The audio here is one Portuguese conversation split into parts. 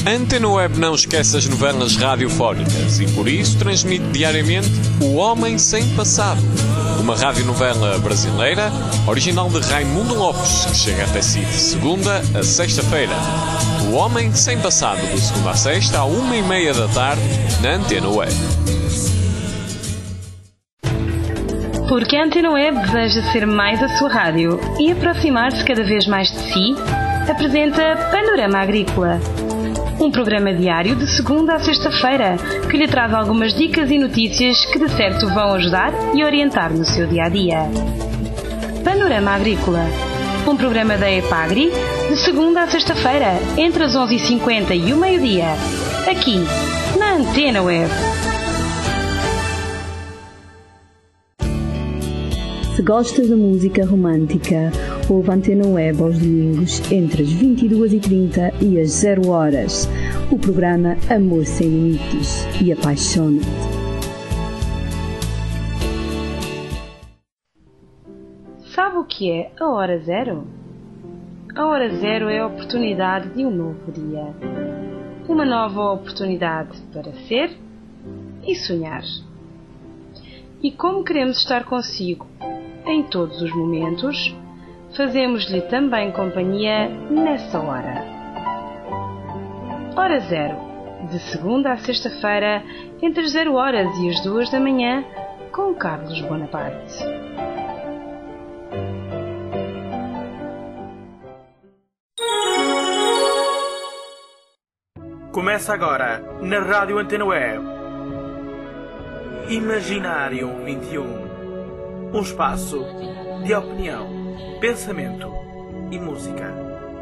A Antena Web não esquece as novelas radiofónicas e por isso transmite diariamente O Homem Sem Passado, uma radionovela brasileira original de Raimundo Lopes, que chega até si de segunda a sexta-feira. O Homem Sem Passado, de segunda a sexta, à 1h30 da tarde, na Antena Web. Porque a Antena Web deseja ser mais a sua rádio e aproximar-se cada vez mais de si, apresenta Panorama Agrícola. Um programa diário de segunda a sexta-feira que lhe traz algumas dicas e notícias que de certo vão ajudar e orientar no seu dia-a-dia. Panorama Agrícola. Um programa da EPAGRI de segunda a sexta-feira, entre as 11h50 e o meio-dia. Aqui, na Antena Web. Se gosta de música romântica, ouve a Antena Web aos domingos entre as 22h30 e as 0h. O programa Amor Sem Limites e Apaixona-te. Sabe o que é a hora zero? A hora zero é a oportunidade de um novo dia. Uma nova oportunidade para ser e sonhar. E como queremos estar consigo em todos os momentos, fazemos-lhe também companhia nessa hora. Hora Zero, de segunda a sexta-feira, entre as 0h e as 2 da manhã, com Carlos Bonaparte. Começa agora, na Rádio Antena Web, Imaginário 21. Um espaço de opinião, pensamento e música.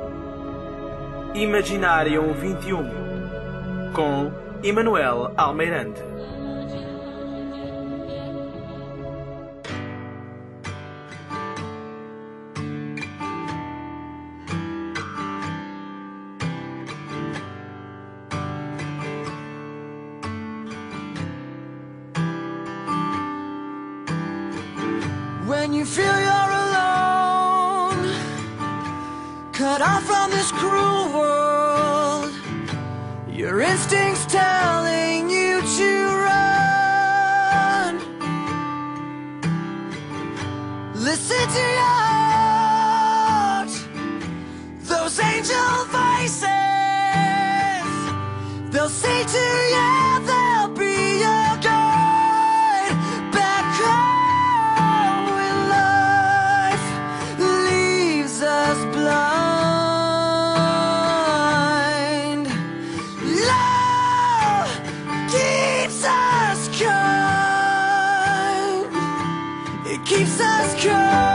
Imaginário 21, com Emanuel Almeirante. When you feel you're alone, cut off from this cruel world, your instincts telling you to run. Listen to your heart, those angel voices, they'll say to you, they'll be your guide back home when life leaves us blind. Love keeps us kind, it keeps us kind.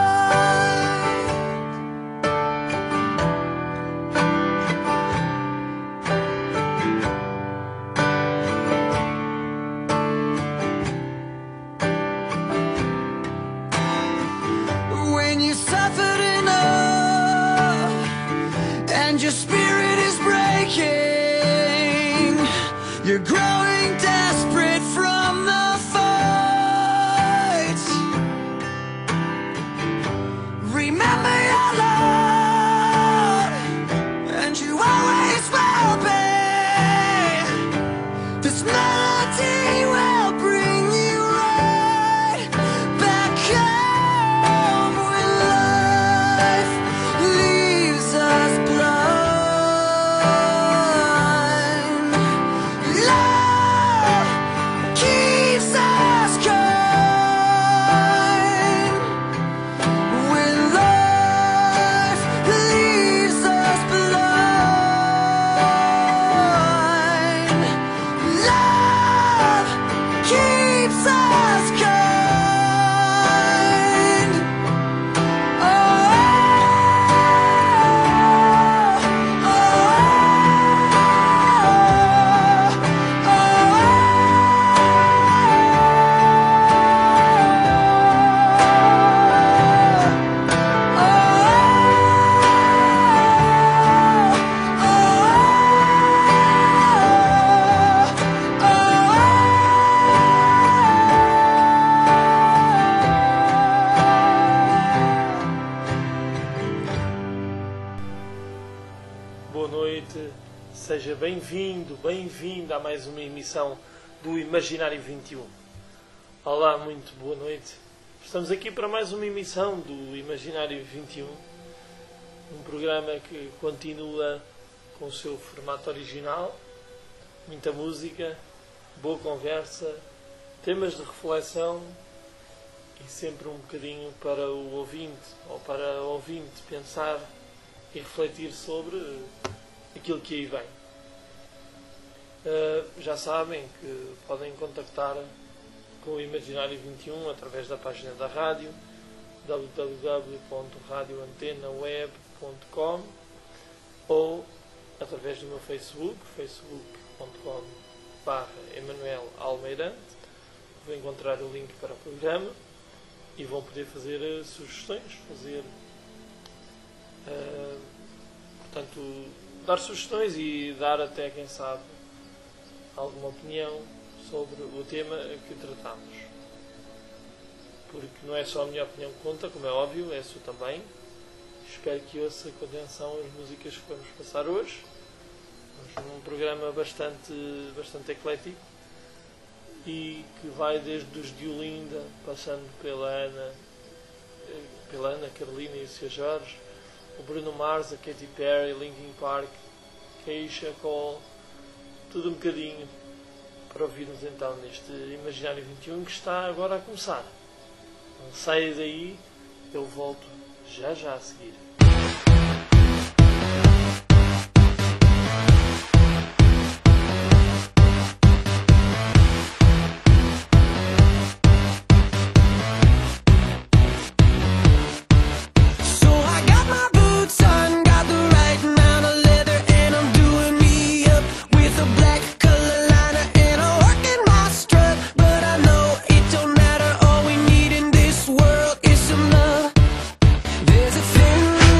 When you suffered enough and your spirit is breaking, you're growing desperate from the fight. Remember your Lord, and you always will be. This melody will bring you right back home when life leaves us blind. Love keeps us kind when life leaves us blind. Love keeps us kind. Oh, oh, Boa noite, Seja bem-vindo, bem-vinda a mais uma emissão do Imaginário 21. Olá, muito boa noite. Estamos aqui para mais uma emissão do Imaginário 21, um programa que continua com o seu formato original, muita música, boa conversa, temas de reflexão e sempre um bocadinho para o ouvinte, ou para o ouvinte pensar e refletir sobre aquilo que aí vem. Já sabem que podem contactar com o Imaginário 21 através da página da rádio www.radioantenaweb.com ou através do meu Facebook, facebook.com/EmanuelAlmeirante. Vão encontrar o link para o programa e vão poder fazer sugestões, portanto, dar sugestões e dar até, quem sabe, alguma opinião sobre o tema que tratamos. Porque não é só a minha opinião que conta, como é óbvio, é a sua também. Espero que ouça com atenção as músicas que vamos passar hoje. Vamos num programa bastante eclético e que vai desde os de Olinda, passando pela Ana Carolina e o Sr. Jorge, o Bruno Mars, a Katy Perry, Linkin Park, Keisha Cole, tudo um bocadinho para ouvirmos então neste Imaginário 21 que está agora a começar. Não saia daí, eu volto já a seguir. There's a thin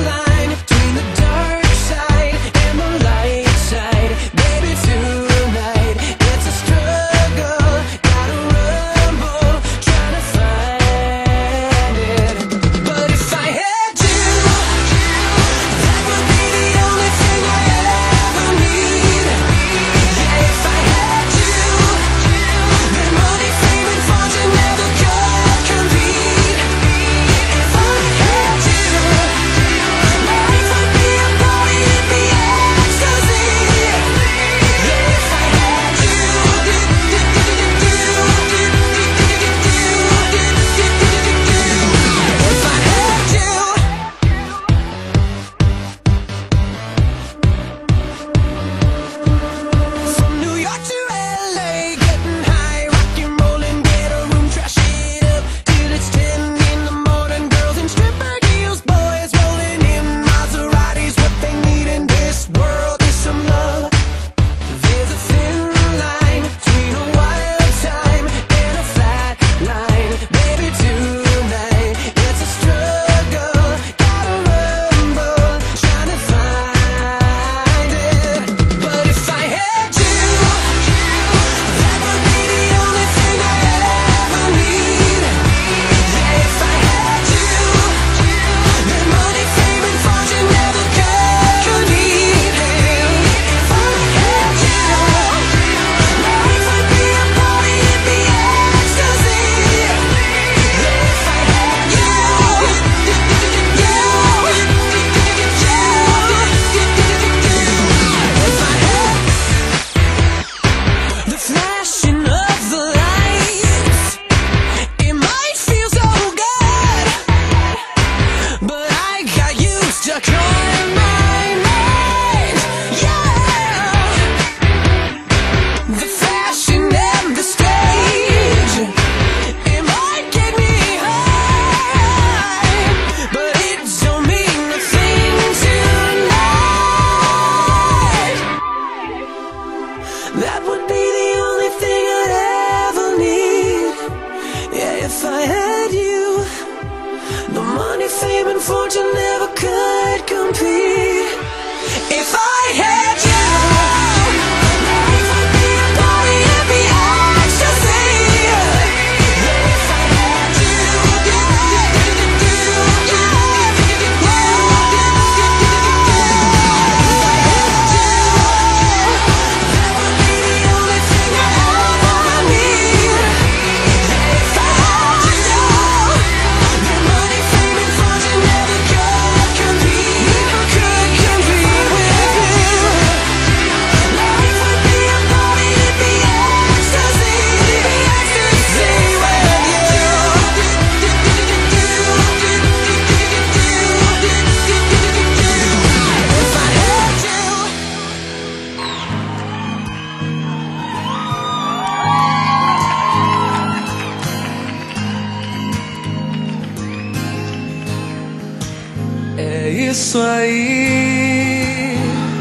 isso aí.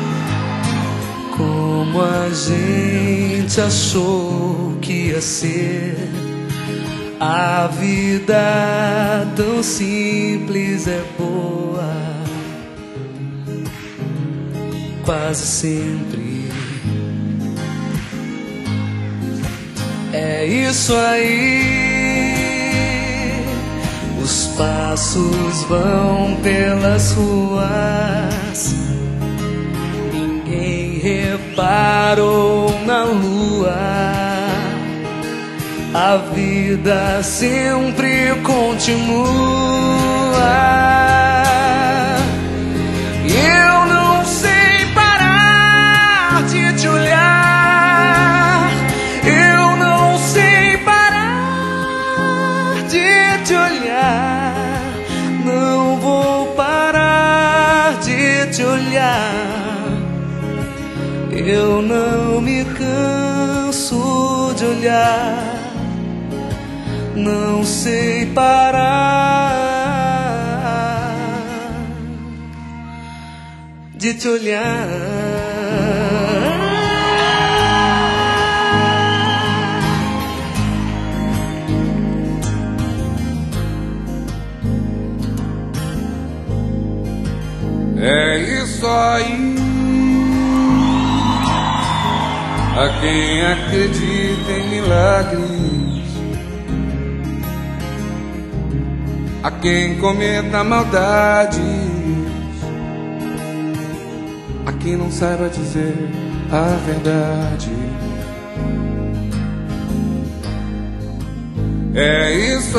Como a gente achou que ia ser. A vida tão simples é boa, quase sempre. É isso aí. Os passos vão pelas ruas, ninguém reparou na lua. A vida sempre continua. Eu não sei parar de te olhar. Eu não sei parar de te olhar. Não vou parar de te olhar. Eu não me canso de olhar. Não sei parar de te olhar. É isso aí. A quem acredita em milagres, a quem cometa maldades, a quem não saiba dizer a verdade. É isso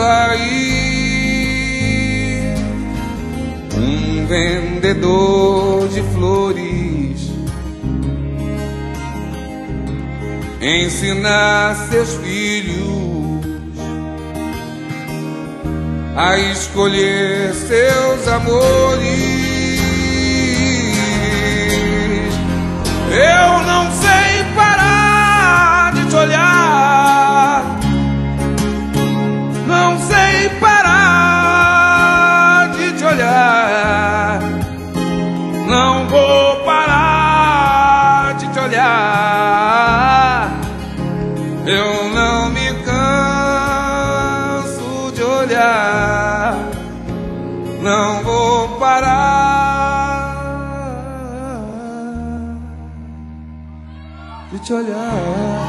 aí. Um vendedor de flores ensina seus filhos a escolher seus amores. Eu não sei parar de te olhar. Não sei parar de te olhar. Não vou parar de te olhar. Eu não me canso de olhar. Não vou parar de te olhar.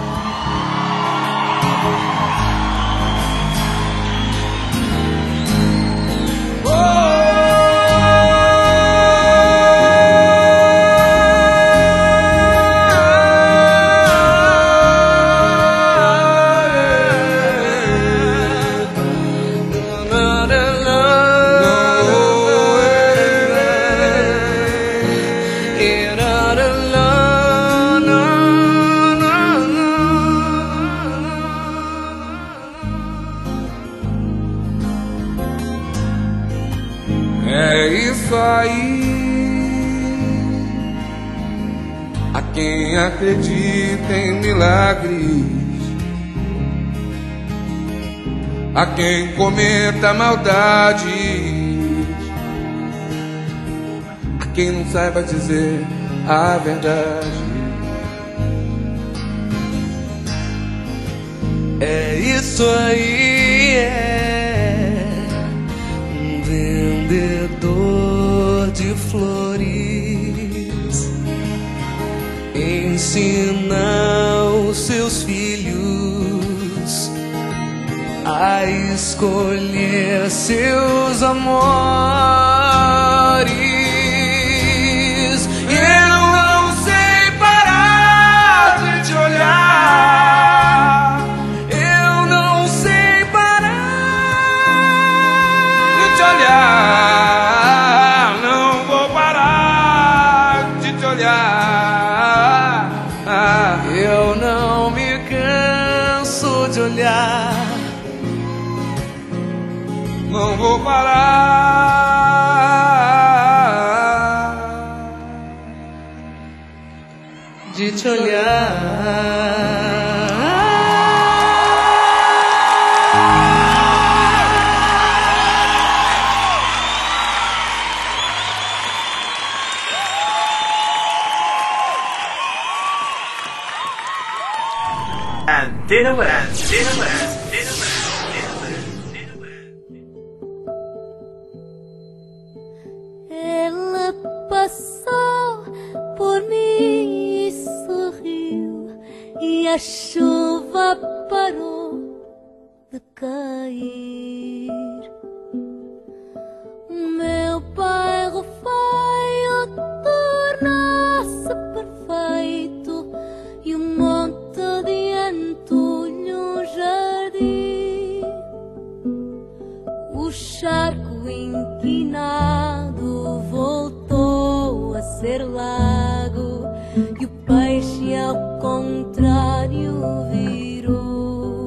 É isso aí. A quem acredita em milagres, a quem cometa maldades, a quem não saiba dizer a verdade. É isso aí, é um vendedor de flores ensina os seus filhos a escolher seus amores. Eu não sei parar de te olhar. Eu não sei parar de te olhar. Não vou parar de te olhar. Eu não me canso de olhar. Não vou parar de te olhar. Antena Marante. Ela passou por mim e sorriu, e a chuva parou de cair. O meu bairro feio tornou-se perfeito, e um monte de entulho um jardim. O charco inquinado voltou a ser lago, e o peixe ao contrário virou.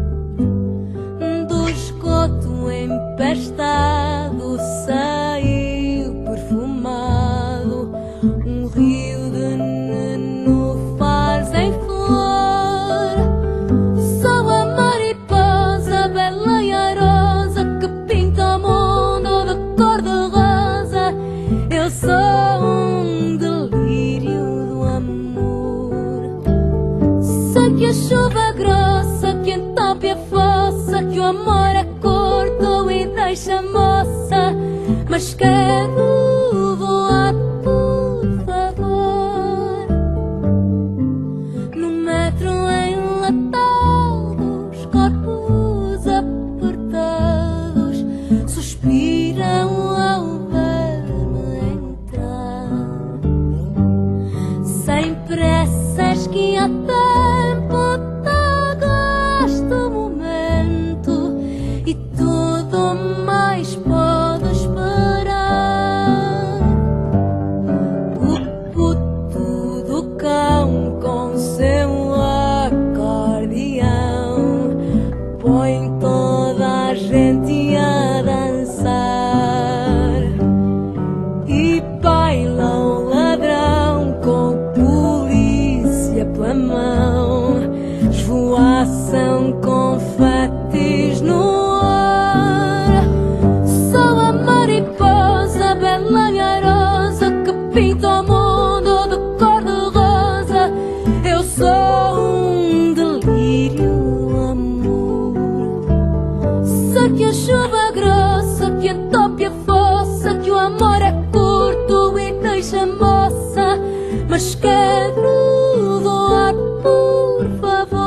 Do esgoto empestado saiu perfumado um rio de nenúfares em flor. Sou a mariposa bela e airosa que pinta o mundo de cor de rosa. Eu sou um delírio do amor. Sei que a chuva é grossa, que entope a fossa, que o amor é curto e deixa a moça, mas quero voar, por favor. No metro enlatado, os corpos apertados suspiram ao ver-me entrar. Sem pressas que há tempo este momento, e tudo mais pode esperar. O puto do cão com seu acordeão põe toda a gente a dançar, e baila o ladrão com polícia pela mão. Esvoaçam confetes no ar. Sou a mariposa bela e airosa que pinta o mundo de cor de rosa. Eu sou um delírio do amor. Sei que a chuva é grossa, que entope a fossa, que o amor é curto e deixa a moça, mas quero voar, por favor.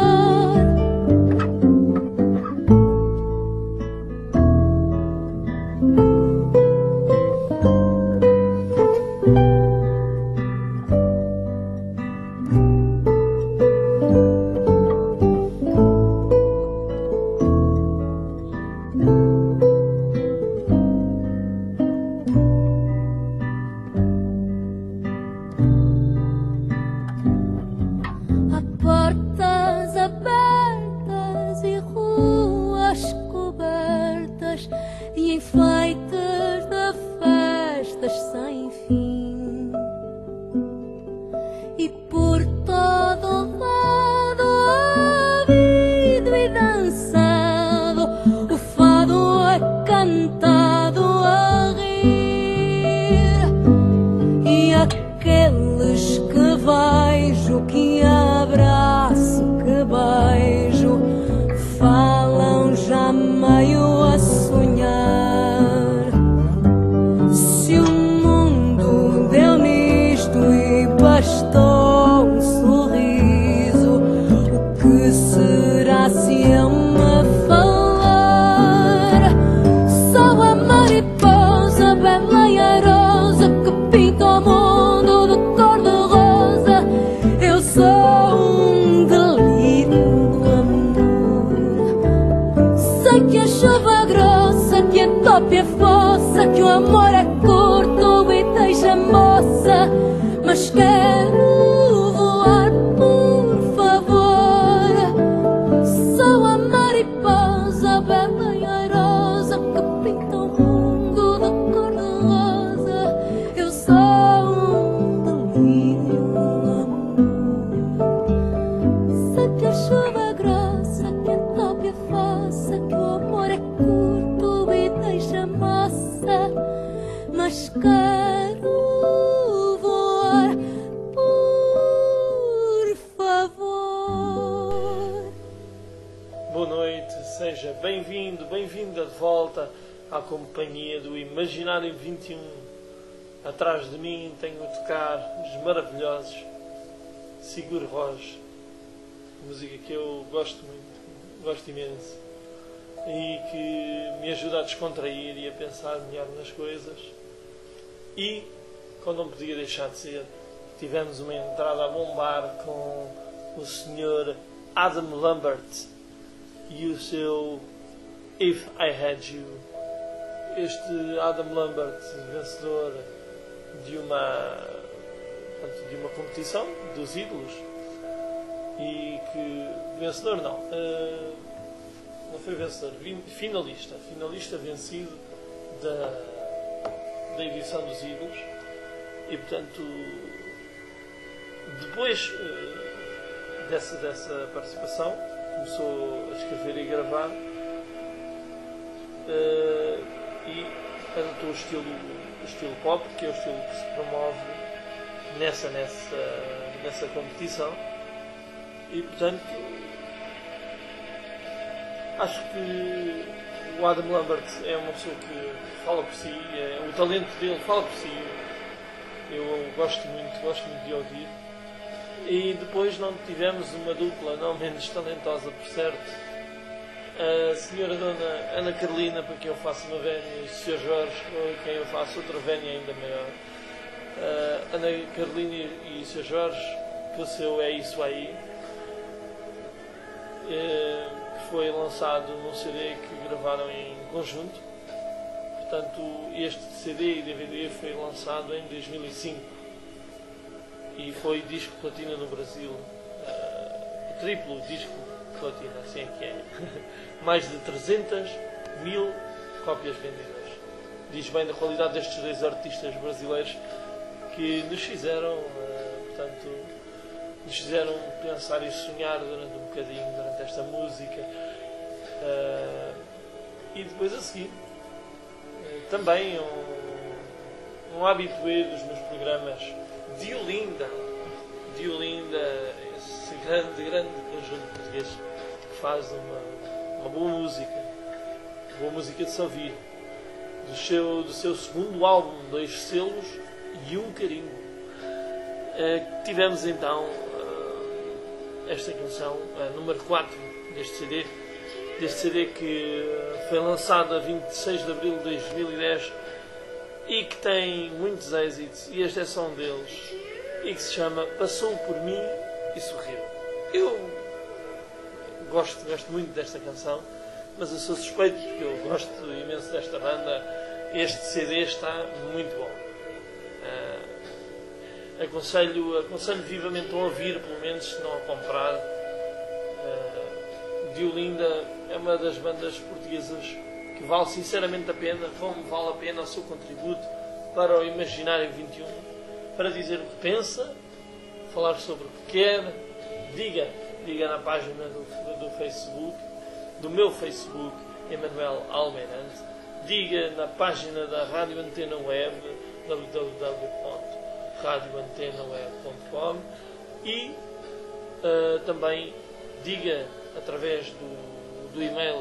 Há portas abertas e ruas cobertas de enfeites de festas sem fim, e por todo lado ouvido e dançado o fado é cantado a rir. E aqueles que vejo, que abraço, que beijo, falam já meio a sonhar. Se o mundo deu nisto e bastou um sorriso, o que será se eu me falar? Sou a mariposa bela e airosa que pinta o mundo de cor de rosa. Eu sou um delírio do amor. Sei que a chuva é grossa, que entope a fossa, que o amor é curto e deixa a moça, mas quero voar, por favor. Sou a mariposa bela e airosa que pinta o mundo de cor de rosa. Eu sou um delírio do amor. Sei que a chuva é grossa, que entope a fossa, que o amor é curto e deixa a moça, mas quero voar, Deolinda de volta à companhia do Imaginário 21. Atrás de mim tenho a tocar os maravilhosos Sigur Rós, música que eu gosto muito, gosto imenso, e que me ajuda a descontrair e a pensar melhor nas coisas. E, quando não podia deixar de ser, tivemos uma entrada a bombar com o Sr. Adam Lambert e o seu If I Had You. Este Adam Lambert, vencedor de uma competição dos ídolos, e que vencedor não foi vencedor, finalista vencido da edição dos ídolos. E portanto, depois dessa participação, começou a escrever e gravar, e adotou o estilo pop, que é o estilo que se promove nessa competição. E portanto, acho que o Adam Lambert é uma pessoa que fala por si, o talento dele fala por si. Eu gosto muito de ouvir. E depois não tivemos uma dupla não menos talentosa, por certo, a senhora Dona Ana Carolina, para quem eu faço uma vénia, e o Sr. Jorge, para quem eu faço outra vénia ainda maior. Ana Carolina e o Sr. Jorge, que o seu É Isso Aí, que foi lançado num CD que gravaram em conjunto. Portanto, este CD e DVD foi lançado em 2005 e foi disco platina no Brasil, triplo disco platina, assim é que é. Mais de 300.000 cópias vendidas. Diz bem da qualidade destes dois artistas brasileiros que nos fizeram, nos fizeram pensar e sonhar durante um bocadinho, durante esta música. E depois a seguir, também um habitué dos meus programas, Deolinda, esse grande conjunto português que faz uma boa música de se ouvir, do seu segundo álbum, 2 selos e 1 carimbo. Tivemos então esta canção, a número 4 deste CD que foi lançado a 26 de abril de 2010 e que tem muitos êxitos, e este é só um deles, e que se chama Passou por Mim e Sorriu. Eu gosto muito desta canção, mas eu sou suspeito porque eu gosto imenso desta banda. Este CD está muito bom. Aconselho vivamente a ouvir, pelo menos, se não a comprar. Deolinda é uma das bandas portuguesas que vale sinceramente a pena, como vale a pena o seu contributo para o Imaginário 21, para dizer o que pensa, falar sobre o que quer. Diga na página do Facebook, do meu Facebook, Emanuel Almeirante. Diga na página da Rádio Antena Web, www.radioantenaweb.com, e também diga através do e-mail.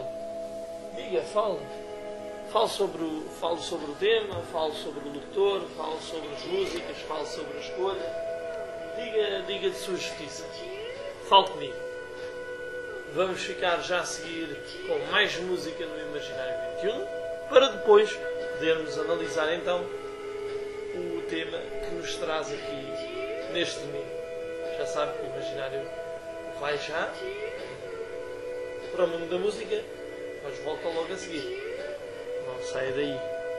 Fale sobre o tema, fale sobre o locutor, fale sobre as músicas, fale sobre a escolha. Diga de sua justiça. Fale comigo. Vamos ficar já a seguir com mais música no Imaginário 21, para depois podermos analisar então o tema que nos traz aqui neste domingo. Já sabe que o Imaginário vai já para o mundo da música, mas volta logo a seguir. Não saia daí.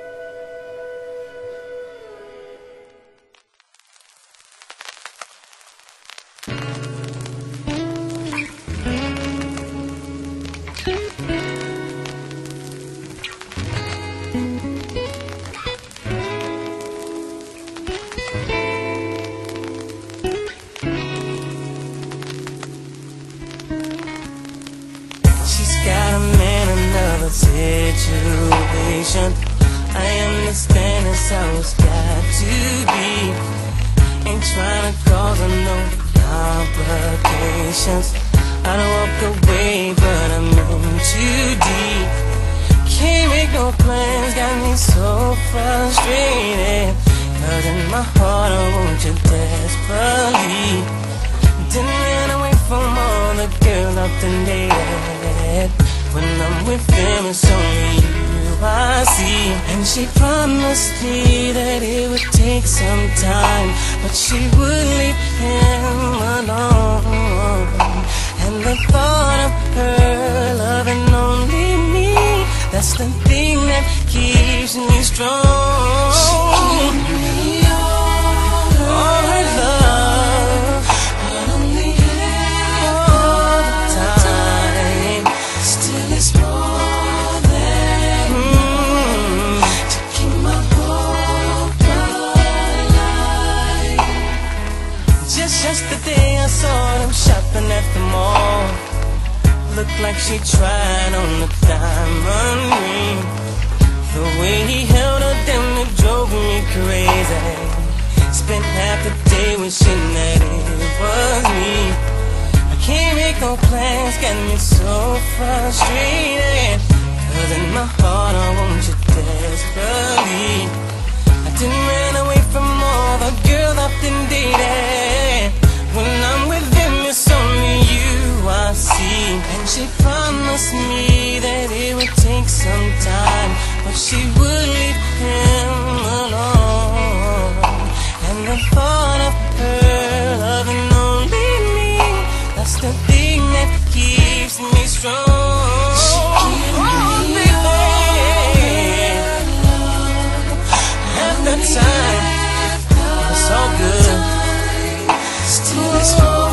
Situation, I understand it's how it's got to be. Ain't trying to cause no complications. I don't walk away, but I'm in too deep. can't make no plans, got me so frustrated. Cause in my heart I want you desperately. Didn't run away from all the girls I've been dated. When I'm with them it's only you I see. And she promised me that it would take some time, but she would leave him alone. And the thought of her loving only me, that's the thing that keeps me strong. She gave me all her love, but only all the time. Still it's more than to keep my hope alive. Just yesterday I saw them shopping at the mall. Looked like she tried on the diamond ring. The way he held her down, it drove me crazy. Spent half the day wishing that it was me. I can't make no plans, got me so frustrated. Cause in my heart I want you desperately. I didn't run away from all the girls I've been dating. When I'm with them it's only you I see. And she promised me that it would take some time, but she would leave him alone. And the thought of her loving only me, that's the thing that keeps me strong. Half the time it's all good, still it's more.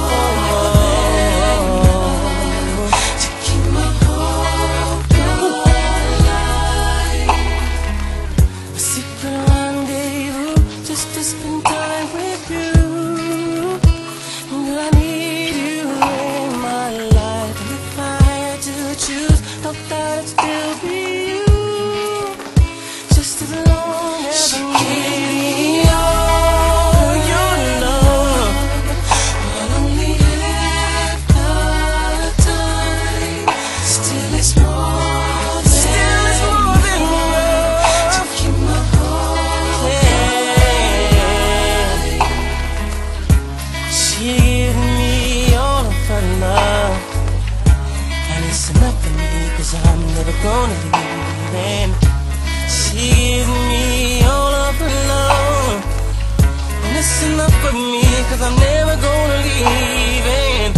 Gonna leave, and she gave me all of her love, and it's enough for me, cause I'm never gonna leave, and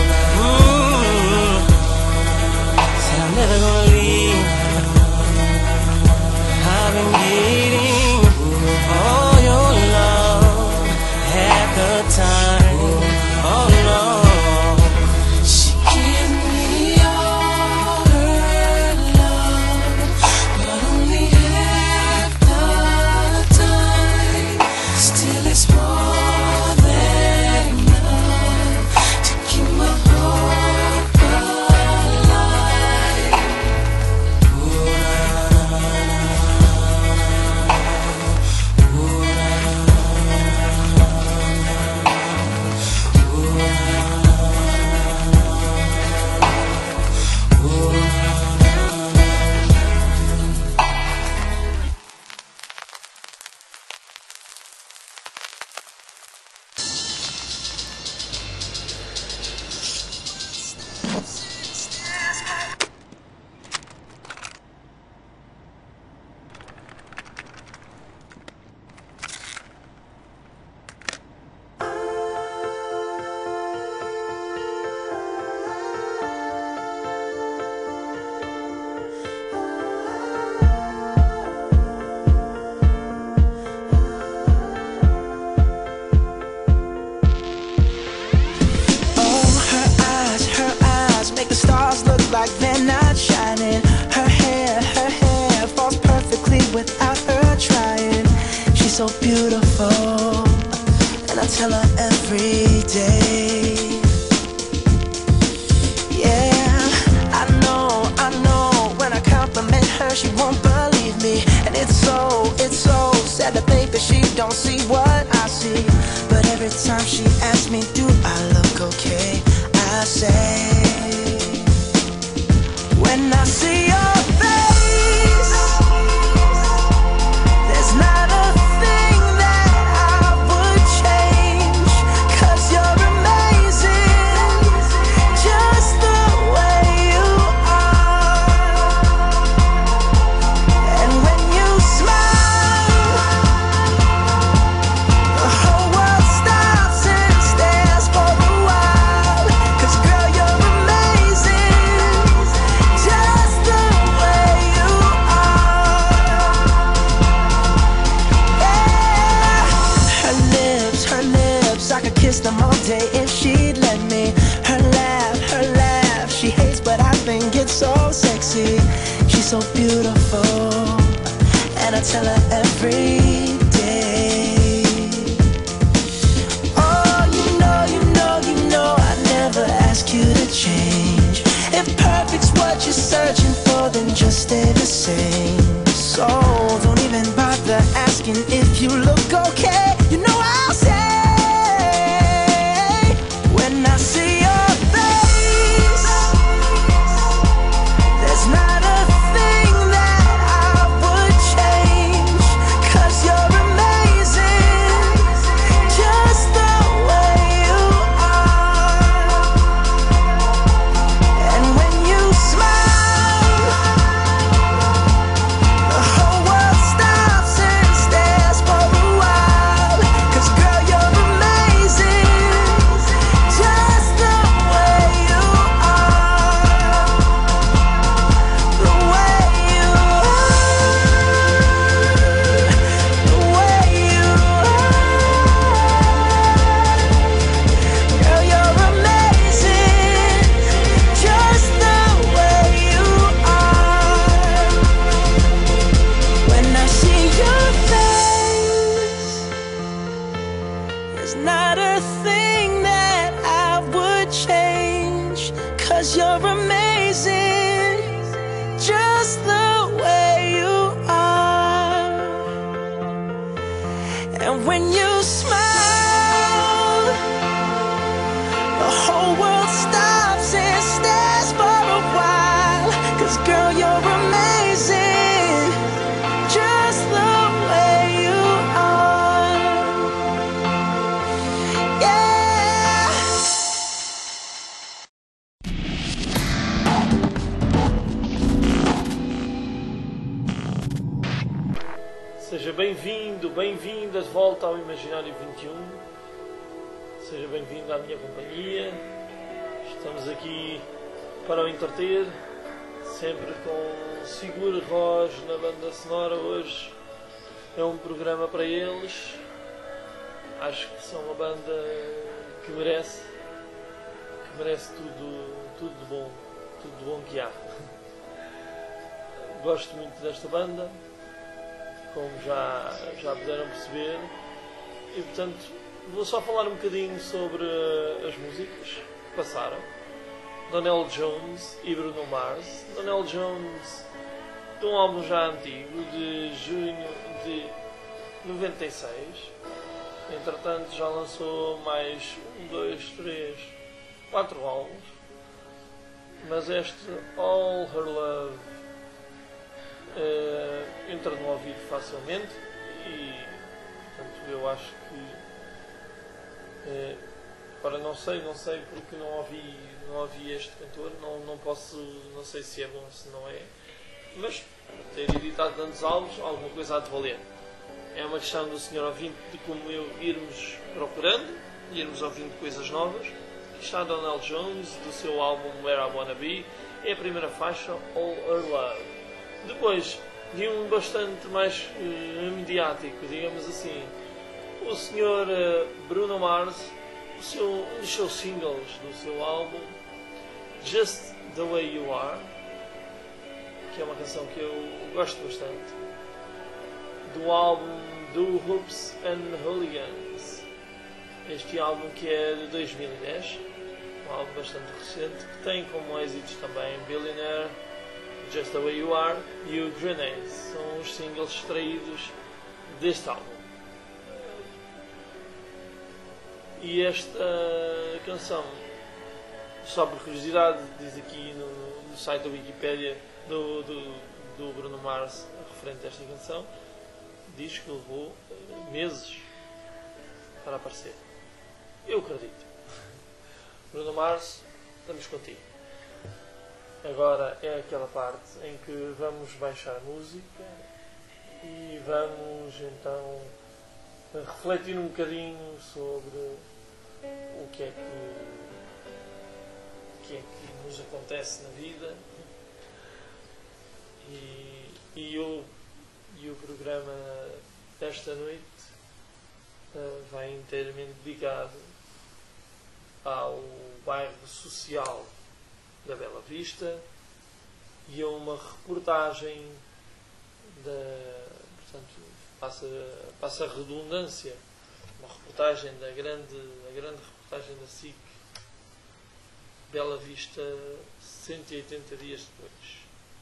said I'm never gonna leave. I've been getting all your love at the time, oh no. Like they're not shining. Her hair falls perfectly without her trying. She's so beautiful, and I tell her every day. Yeah, I know, when I compliment her she won't believe me. And it's so sad to think that she don't see what I see. But every time she asks me, do I look okay, I say, when I see your face, lips, her lips, I could kiss them all day if she'd let me. Her laugh, she hates but I think it's so sexy. She's so beautiful, and I tell her every day. Oh, you know I never ask you to change. If perfect's what you're searching for, then just stay the same. So don't even bother asking if you look okay. You know I'll say, when I see your face, there's not a thing that I would change, 'cause you're amazing, just the way you are. And when you smile, the whole world stops and stares for a while. 'Cause girl, you're amazing, just the way you are. The way you are. The way you are. Girl, you're amazing, just the way you are. When I see your face, there's not a thing that I would change, 'cause you're amazing, just the way you are. And when you smile, the whole world stops and stares for a while. 'Cause girl, you're amazing, just the way you are. Yeah. Seja bem-vindo, bem-vinda de volta ao Imaginário 21. Seja bem-vindo à minha companhia. Estamos aqui para o entreter, sempre com Sigur Rós na banda sonora. Hoje é um programa para eles. Acho que são uma banda que merece tudo de bom que há. Gosto muito desta banda, como já puderam perceber, e portanto vou só falar um bocadinho sobre as músicas que passaram. Donell Jones e Bruno Mars. Donell Jones, de um álbum já antigo, de junho de 96. Entretanto já lançou mais 1, 2, 3, 4 álbuns, mas este All Her Love entra no ouvido facilmente e portanto eu acho que agora não sei porque não ouvi este cantor, não sei se é bom ou se não é, mas ter editado tantos álbuns, alguma coisa há de valer. É uma questão do senhor ouvinte, de como eu irmos procurando, irmos ouvindo coisas novas. Aqui está Donell Jones, do seu álbum Where I Wanna Be, é a primeira faixa, All Her Love. Depois de um bastante mais mediático, digamos assim, o senhor Bruno Mars, um dos seus singles do seu álbum Just The Way You Are, que é uma canção que eu gosto bastante, do álbum do Hoops and Hooligans. Este álbum que é de 2010, um álbum bastante recente, que tem como êxitos também Billionaire, Just The Way You Are e o Grenade. São os singles extraídos deste álbum. E esta canção, só por curiosidade, diz aqui no site da Wikipedia do Bruno Mars, referente a esta canção, diz que levou meses para aparecer. Eu acredito. Bruno Mars, estamos contigo. Agora é aquela parte em que vamos baixar a música e vamos então refletir um bocadinho sobre o que é que nos acontece na vida e o programa desta noite vai inteiramente dedicado ao bairro social da Bela Vista e a uma reportagem portanto, passa a redundância, uma reportagem a grande reportagem da SIC, Bela Vista 180 dias depois.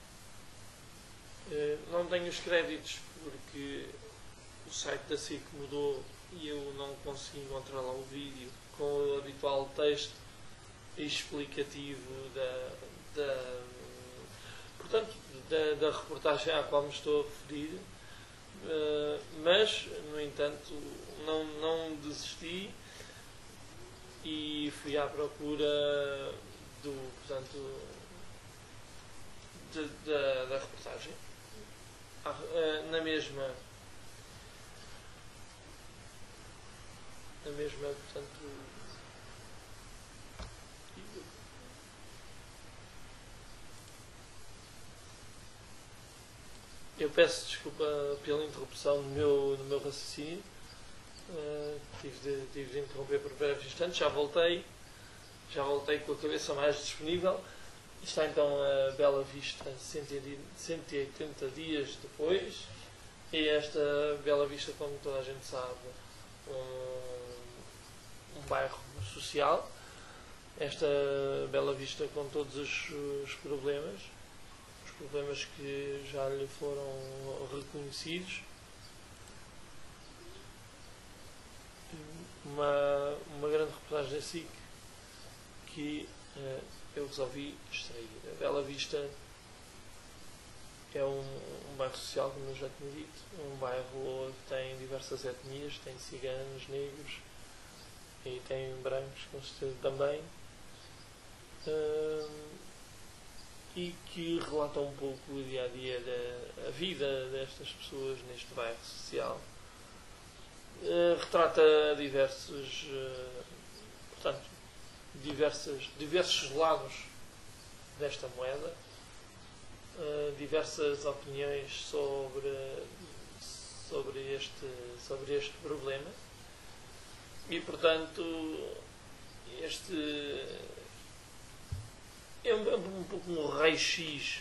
Não tenho os créditos porque o site da SIC mudou e eu não consegui encontrar lá o vídeo com o habitual texto explicativo da reportagem à qual me estou a referir, mas, no entanto, não desisti e fui à procura da reportagem. Na mesma, portanto, eu peço desculpa pela interrupção no meu raciocínio. Tive de interromper por breves instantes. Já voltei com a cabeça mais disponível. Está então a Bela Vista 180 dias depois. E esta Bela Vista, como toda a gente sabe, um bairro social. Esta Bela Vista com todos os problemas que já lhe foram reconhecidos. Uma grande reportagem da SIC que eu resolvi extrair. A Bela Vista é um bairro social, como eu já tinha dito, um bairro que tem diversas etnias, tem ciganos, negros e tem brancos, com certeza também, e que relata um pouco o dia-a-dia da vida destas pessoas neste bairro social. Retrata diversos lados desta moeda, diversas opiniões sobre este problema, e portanto este é um pouco um raio-x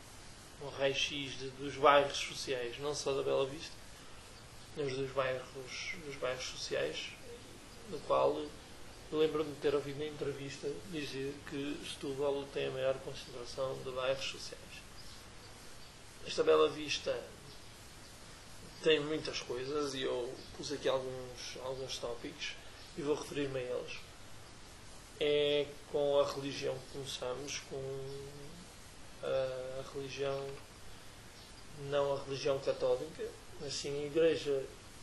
dos bairros sociais, não só da Bela Vista, mas dos bairros sociais, no qual eu lembro-me de ter ouvido na entrevista dizer que Setúbal tem a maior concentração de bairros sociais. Esta Bela Vista tem muitas coisas e eu pus aqui alguns tópicos e vou referir-me a eles. É com a religião que começamos, com a religião, não a religião católica, mas sim a Igreja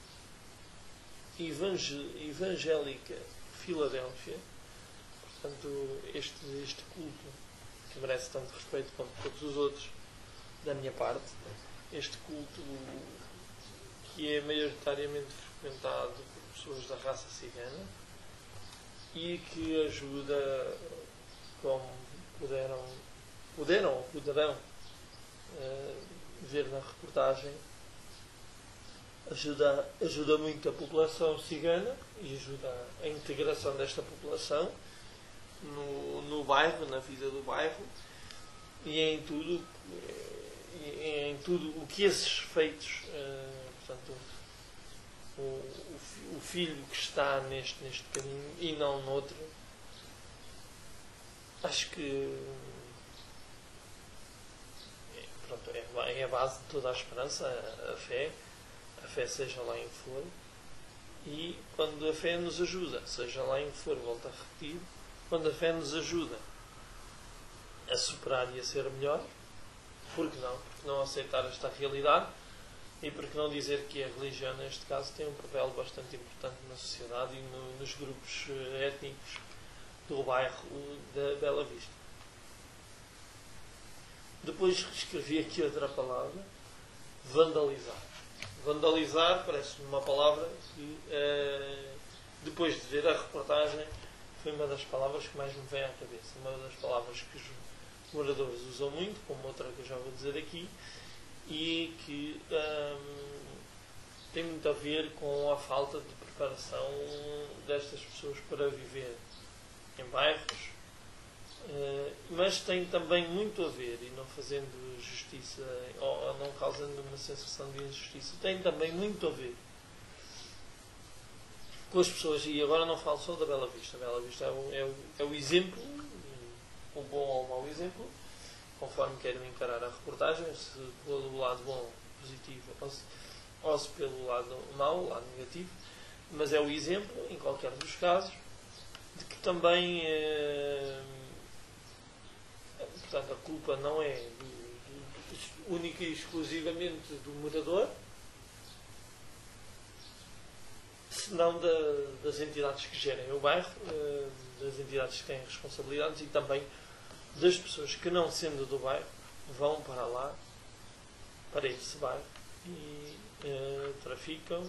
Evangélica Filadélfia. Portanto, este culto, que merece tanto respeito quanto todos os outros da minha parte, este culto que é maioritariamente frequentado por pessoas da raça cigana e que ajuda, como poderão ver na reportagem, ajuda muito a população cigana e ajuda a integração desta população no bairro, na vida do bairro, e em tudo o que esses feitos, portanto, o filho que está neste caminho e não noutro, acho que é a base de toda a esperança, a fé seja lá em que for, e quando a fé nos ajuda, seja lá em que for, volto a repetir, quando a fé nos ajuda a superar e a ser melhor, por que não aceitar esta realidade e por que não dizer que a religião, neste caso, tem um papel bastante importante na sociedade e nos grupos étnicos do bairro da Bela Vista. Depois escrevi aqui outra palavra, vandalizar. Vandalizar parece-me uma palavra que, depois de ver a reportagem, foi uma das palavras que mais me vem à cabeça. Uma das palavras que os moradores usam muito, como outra que eu já vou dizer aqui, e que tem muito a ver com a falta de preparação destas pessoas para viver em bairros, mas tem também muito a ver, e não fazendo justiça ou não causando uma sensação de injustiça, tem também muito a ver com as pessoas, e agora não falo só da Bela Vista. A Bela Vista é o exemplo, o bom ou o mau exemplo, conforme queiram encarar a reportagem, se pelo lado bom, positivo, ou se pelo lado mau, o lado negativo, mas é o exemplo, em qualquer dos casos, de que também, portanto, a culpa não é única e exclusivamente do morador, senão das entidades que gerem o bairro, das entidades que têm responsabilidades e também das pessoas que, não sendo do bairro, vão para lá, para esse bairro, e traficam,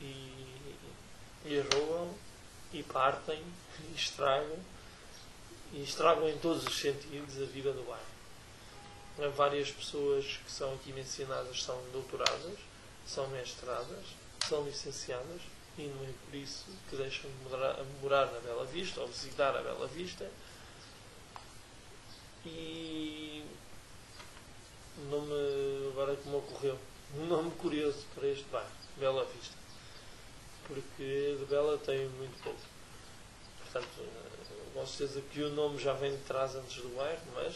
e roubam, e partem, e estragam em todos os sentidos a vida do bairro. Várias pessoas que são aqui mencionadas são doutoradas, são mestradas, são licenciadas, e não é por isso que deixam de morar na Bela Vista ou visitar a Bela Vista. E agora que me ocorreu um nome curioso para este bairro, Bela Vista, porque de Bela tem muito pouco. Portanto, com certeza que o nome já vem de trás antes do bairro, mas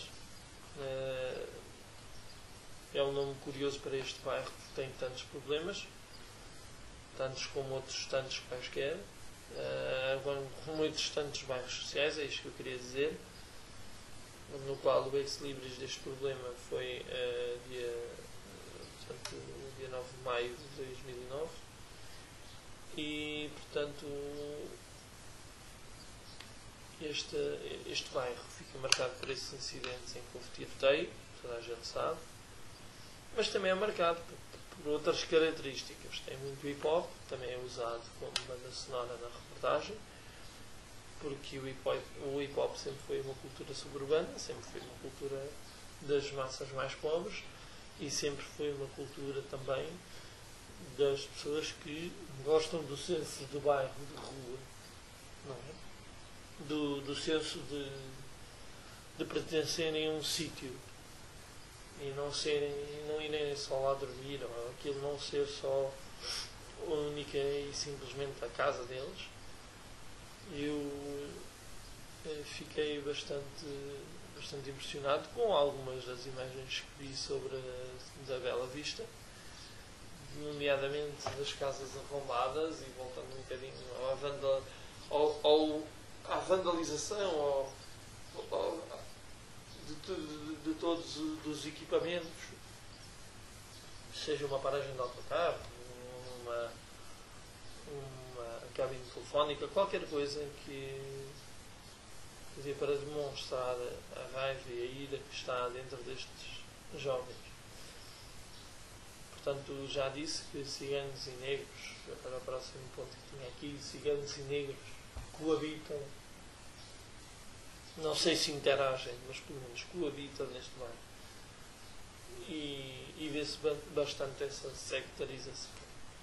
é um nome curioso para este bairro que tem tantos problemas, tantos como outros tantos quaisquer, como outros tantos bairros sociais, é isto que eu queria dizer, no qual o ex-libris deste problema foi dia 9 de maio de 2009, e portanto este bairro fica marcado por esses incidentes em que houve tiroteio, toda a gente sabe, mas também é marcado por outras características. Tem muito hip-hop, também é usado como banda sonora na reportagem, porque o hip-hop sempre foi uma cultura suburbana, sempre foi uma cultura das massas mais pobres, e sempre foi uma cultura também das pessoas que gostam do senso de bairro, de rua, não é? Do senso de pertencerem a um sítio e não irem só lá dormir, ou aquilo não ser só única e simplesmente a casa deles. Eu fiquei bastante impressionado com algumas das imagens que vi sobre da Bela Vista, nomeadamente das casas arrombadas, e voltando um bocadinho à vandalização de todos os equipamentos, seja uma paragem de autocarro, uma cabine telefónica, qualquer coisa que para demonstrar a raiva e a ira que está dentro destes jovens. Portanto, já disse que ciganos e negros, para o próximo ponto que tinha aqui, ciganos e negros coabitam, não sei se interagem, mas pelo menos coabitam neste bairro. E vê-se bastante essa sectarização.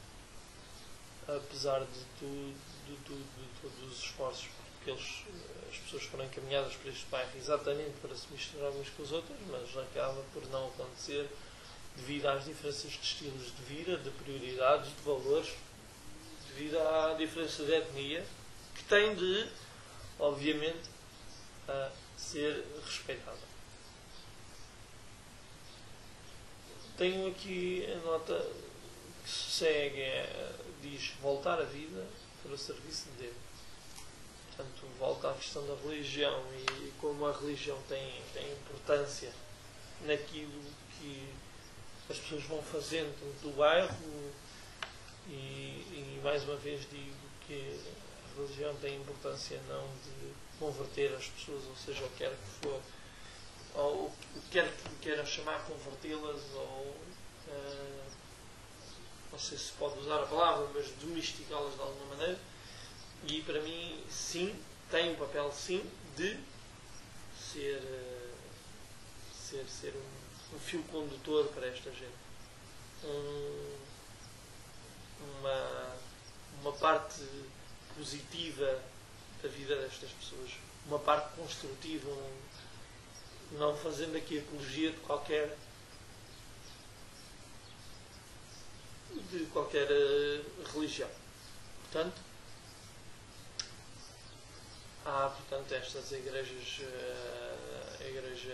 Apesar de todos os esforços, porque as pessoas foram encaminhadas para este bairro exatamente para se misturar uns com os outros, mas acaba por não acontecer devido às diferenças de estilos de vida, de prioridades, de valores, devido à diferença de etnia, que tem de, obviamente, ser respeitada. Tenho aqui a nota que se segue, diz voltar à vida para o serviço de Deus. Portanto, volta à questão da religião e como a religião tem importância naquilo que as pessoas vão fazendo do bairro, e mais uma vez digo que a religião tem importância não de converter as pessoas, ou seja, o que quer que for, ou o que quer que queiram chamar convertê-las, ou não sei se pode usar a palavra, mas domesticá-las de alguma maneira. E para mim, sim, tem o papel, sim, de ser um fio condutor para esta gente. Uma uma parte positiva da vida destas pessoas, uma parte construtiva, não fazendo aqui apologia de qualquer religião. Portanto, há estas igrejas, a Igreja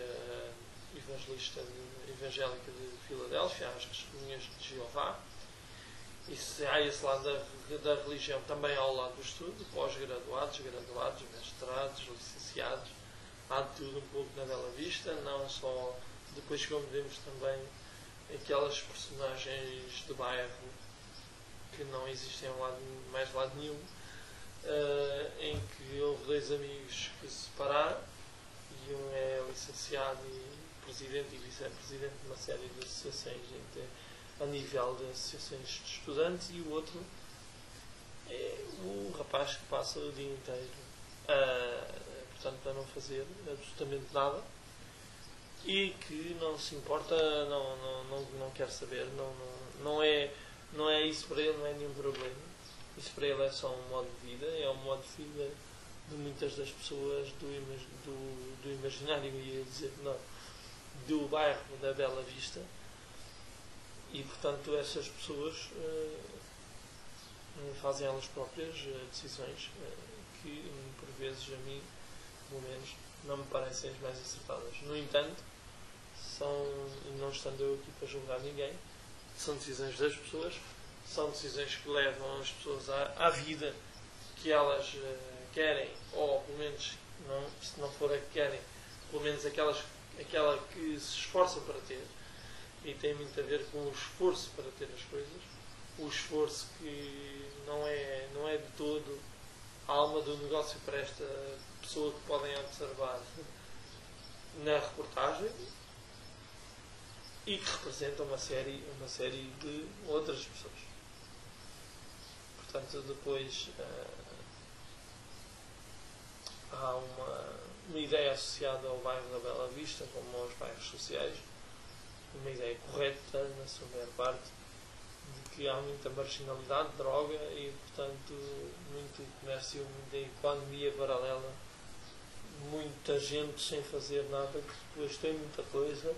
Evangélica de Filadélfia, as Testemunhas de Jeová, e se há esse lado da religião, também há o lado do estudo, pós-graduados, graduados, mestrados, licenciados, há de tudo um pouco na Bela Vista, não só depois como vemos também aquelas personagens de bairro que não existem mais lado nenhum, em que houve dois amigos que se separaram e um é licenciado e presidente e vice-presidente de uma série de associações a nível de associações de estudantes, e o outro é o rapaz que passa o dia inteiro portanto, a não fazer absolutamente nada e que não se importa, não quer saber, não é isso para ele, não é nenhum problema. Isso para ele é só um modo de vida, é um modo de vida de muitas das pessoas do imaginário, ia dizer, não, do bairro da Bela Vista, e portanto essas pessoas fazem elas próprias decisões que por vezes a mim, pelo menos, não me parecem as mais acertadas. No entanto, não estando eu aqui para julgar ninguém, são decisões das pessoas, são decisões que levam as pessoas à vida que elas querem, ou pelo menos, se não for a que querem, pelo menos aquela que se esforçam para ter, e tem muito a ver com o esforço para ter as coisas, o esforço que não é de todo a alma do negócio para esta pessoa que podem observar na reportagem, e que representa uma série de outras pessoas. Portanto, depois há uma ideia associada ao bairro da Bela Vista, como aos bairros sociais, uma ideia correta, na sua maior parte, de que há muita marginalidade, droga e, portanto, muito comércio, muita economia paralela, muita gente sem fazer nada, que depois tem muita coisa.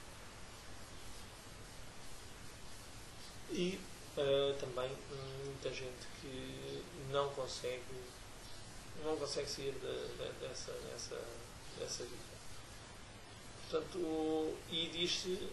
E também muita gente que não consegue sair dessa vida. Portanto, e diz-se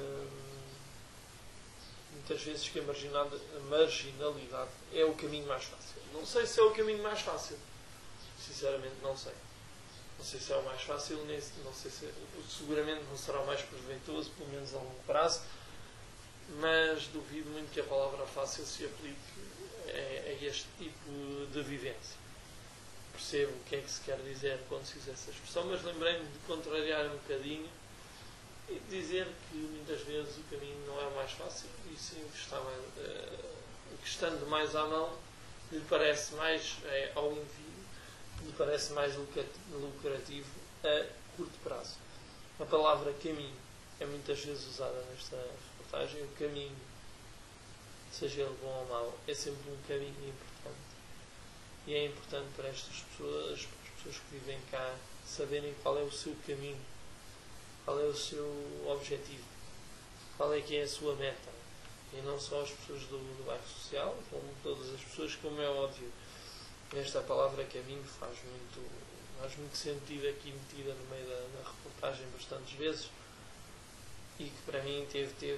muitas vezes que a marginalidade é o caminho mais fácil. Não sei se é o caminho mais fácil. Sinceramente não sei. Não sei se é o mais fácil, não sei se seguramente não será o mais proveitoso, pelo menos a longo prazo, mas duvido muito que a palavra fácil se aplique a este tipo de vivência. Percebo o que é que se quer dizer quando se usa essa expressão, mas lembrei-me de contrariar um bocadinho e de dizer que muitas vezes o caminho não é o mais fácil, e sim o que estando mais à mão lhe parece mais ao indivíduo, lhe parece mais lucrativo a curto prazo. A palavra caminho é muitas vezes usada nesta reportagem. O caminho, seja ele bom ou mau, é sempre um caminho importante. E é importante para estas pessoas, para as pessoas que vivem cá, saberem qual é o seu caminho, qual é o seu objetivo, qual é que é a sua meta. E não só as pessoas do bairro social, como todas as pessoas, como é óbvio. Esta palavra caminho faz muito sentido aqui metida no meio da reportagem bastantes vezes, e que para mim teve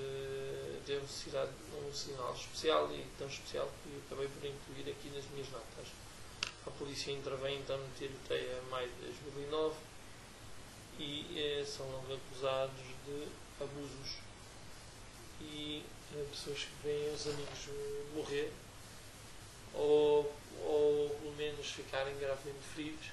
um sinal especial, e tão especial que acabei por incluir aqui nas minhas notas. A polícia intervém então no tiroteio em maio de 2009 e são acusados de abusos e pessoas que veem os amigos morrer ou pelo menos ficarem gravemente feridos,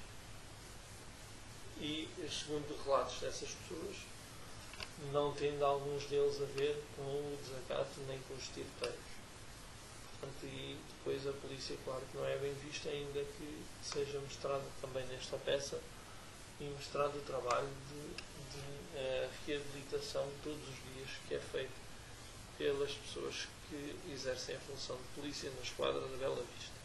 e segundo relatos dessas pessoas, não tendo alguns deles a ver com o desacato nem com os tiroteios. Portanto, e depois a polícia, claro que não é bem vista, ainda que seja mostrado também nesta peça e mostrado o trabalho de reabilitação todos os dias que é feito pelas pessoas que exercem a função de polícia na esquadra da Bela Vista.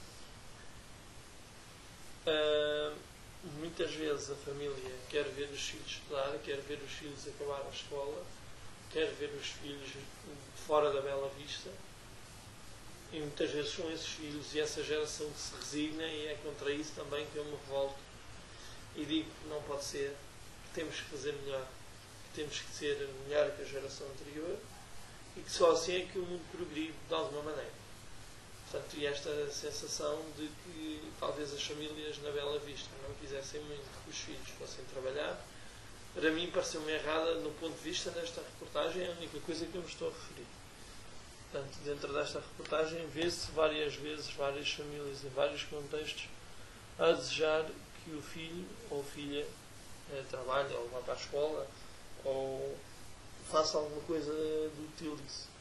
Muitas vezes a família quer ver os filhos estudar, quer ver os filhos acabar a escola, quer ver os filhos fora da Bela Vista, e muitas vezes são esses filhos e essa geração que se resigna, e é contra isso também que eu me revolto e digo que não pode ser, que temos que fazer melhor, que temos que ser melhor que a geração anterior, e que só assim é que o mundo progride de alguma maneira. Portanto, e esta sensação de que talvez as famílias na Bela Vista não quisessem muito que os filhos fossem trabalhar, para mim pareceu-me errada no ponto de vista desta reportagem, é a única coisa que eu me estou a referir. Portanto, dentro desta reportagem vê-se várias vezes várias famílias em vários contextos a desejar que o filho ou filha trabalhe, ou vá para a escola, ou faça alguma coisa do utilize.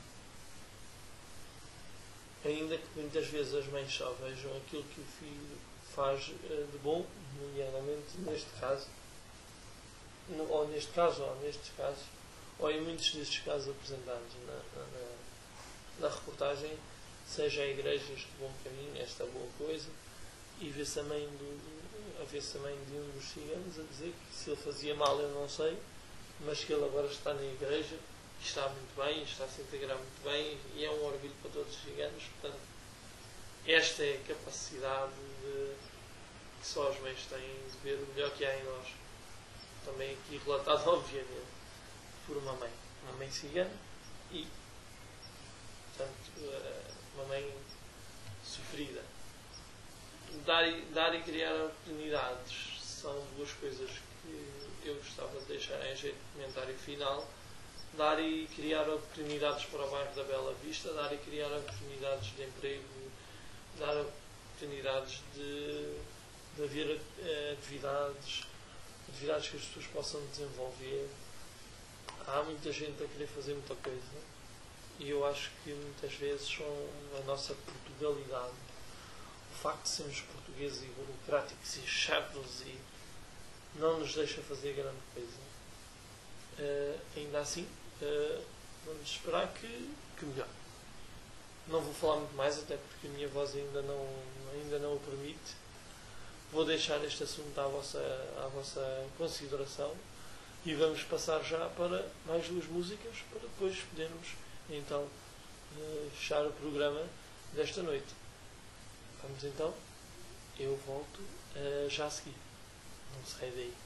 Ainda que muitas vezes as mães só vejam aquilo que o filho faz de bom, nomeadamente neste caso, ou nestes casos, ou em muitos destes casos apresentados na reportagem, seja a igreja este bom caminho, esta boa coisa, e vê-se a mãe de um dos ciganos a dizer que se ele fazia mal eu não sei, mas que ele agora está na igreja, está muito bem, está a se integrar muito bem, e é um orgulho para todos os ciganos. Portanto, esta é a capacidade que só as mães têm de ver o melhor que há em nós. Também aqui relatado, obviamente, por uma mãe cigana, e, portanto, uma mãe sofrida. Dar e criar oportunidades são duas coisas que eu gostava de deixar em jeito de comentário final. Dar e criar oportunidades para o bairro da Bela Vista, dar e criar oportunidades de emprego, dar oportunidades de haver atividades que as pessoas possam desenvolver. Há muita gente a querer fazer muita coisa, e eu acho que muitas vezes a nossa Portugalidade, o facto de sermos portugueses e burocráticos e chatos, e não nos deixa fazer grande coisa. Ainda assim, vamos esperar que melhore. Não vou falar muito mais, até porque a minha voz ainda não o permite. Vou deixar este assunto à vossa consideração, e vamos passar já para mais duas músicas, para depois podermos então fechar o programa desta noite. Vamos então, eu volto já a seguir. Não se saia daí.